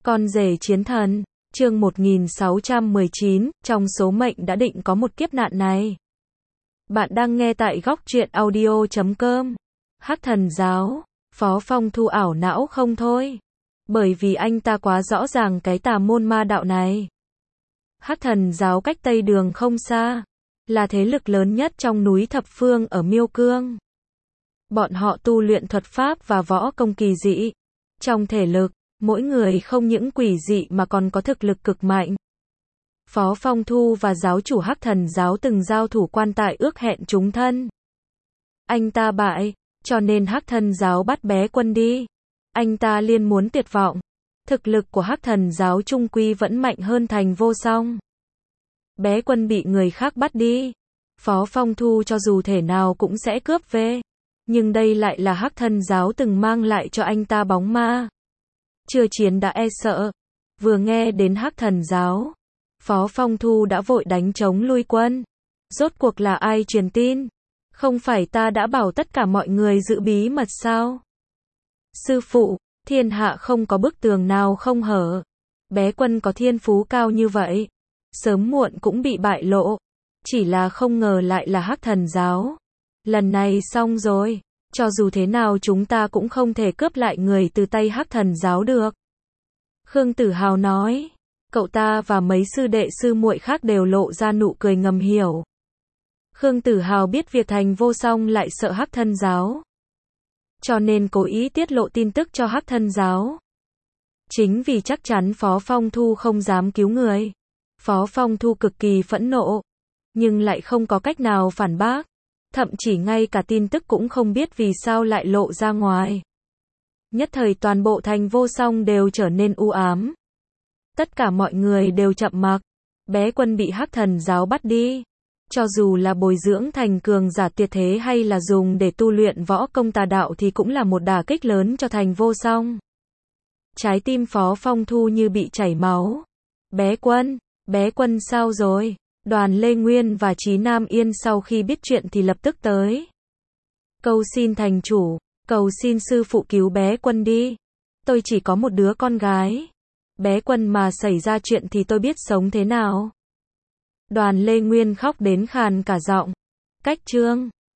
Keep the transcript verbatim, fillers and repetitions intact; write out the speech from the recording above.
Con rể chiến thần, chương một nghìn sáu trăm mười chín, trong số mệnh đã định có một kiếp nạn này. Bạn đang nghe tại góc truyện audio chấm com. Hắc thần giáo, Phó Phong Thu ảo não không thôi. Bởi vì anh ta quá rõ ràng cái tà môn ma đạo này. Hắc thần giáo cách Tây Đường không xa, là thế lực lớn nhất trong núi Thập Phương ở Miêu Cương. Bọn họ tu luyện thuật pháp và võ công kỳ dị. Trong thể lực, mỗi người không những quỷ dị mà còn có thực lực cực mạnh. Phó Phong Thu và giáo chủ Hắc thần giáo từng giao thủ quan tại ước hẹn chúng thân. Anh ta bại, cho nên Hắc thần giáo bắt Bé Quân đi. Anh ta liên muốn tuyệt vọng. Thực lực của Hắc thần giáo trung quy vẫn mạnh hơn Thành Vô Song. Bé Quân bị người khác bắt đi. Phó Phong Thu cho dù thể nào cũng sẽ cướp về. Nhưng đây lại là Hắc thần giáo từng mang lại cho anh ta bóng ma. Chưa chiến đã e sợ. Vừa nghe đến Hắc thần giáo, Phó Phong Thu đã vội đánh trống lui quân. Rốt cuộc là ai truyền tin? Không phải ta đã bảo tất cả mọi người giữ bí mật sao? Sư phụ, thiên hạ không có bức tường nào không hở. Bé Quân có thiên phú cao như vậy, sớm muộn cũng bị bại lộ. Chỉ là không ngờ lại là Hắc thần giáo. Lần này xong rồi, cho dù thế nào chúng ta cũng không thể cướp lại người từ tay Hắc thần giáo được. Khương Tử Hào nói, cậu ta và mấy sư đệ sư muội khác đều lộ ra nụ cười ngầm hiểu. Khương Tử Hào biết việc Thành Vô Song lại sợ Hắc thần giáo, cho nên cố ý tiết lộ tin tức cho Hắc thần giáo. Chính vì chắc chắn Phó Phong Thu không dám cứu người. Phó Phong Thu cực kỳ phẫn nộ, nhưng lại không có cách nào phản bác. Thậm chí ngay cả tin tức cũng không biết vì sao lại lộ ra ngoài. Nhất thời toàn bộ Thành Vô Song đều trở nên u ám. Tất cả mọi người đều chậm mặc. Bé Quân bị Hắc thần giáo bắt đi. Cho dù là bồi dưỡng thành cường giả tuyệt thế hay là dùng để tu luyện võ công tà đạo thì cũng là một đả kích lớn cho Thành Vô Song. Trái tim Phó Phong Thu như bị chảy máu. Bé Quân, Bé Quân sao rồi? Đoàn Lê Nguyên và Chí Nam Yên sau khi biết chuyện thì lập tức tới. Cầu xin thành chủ, cầu xin sư phụ cứu Bé Quân đi. Tôi chỉ có một đứa con gái. Bé Quân mà xảy ra chuyện thì tôi biết sống thế nào. Đoàn Lê Nguyên khóc đến khàn cả giọng. Cách chương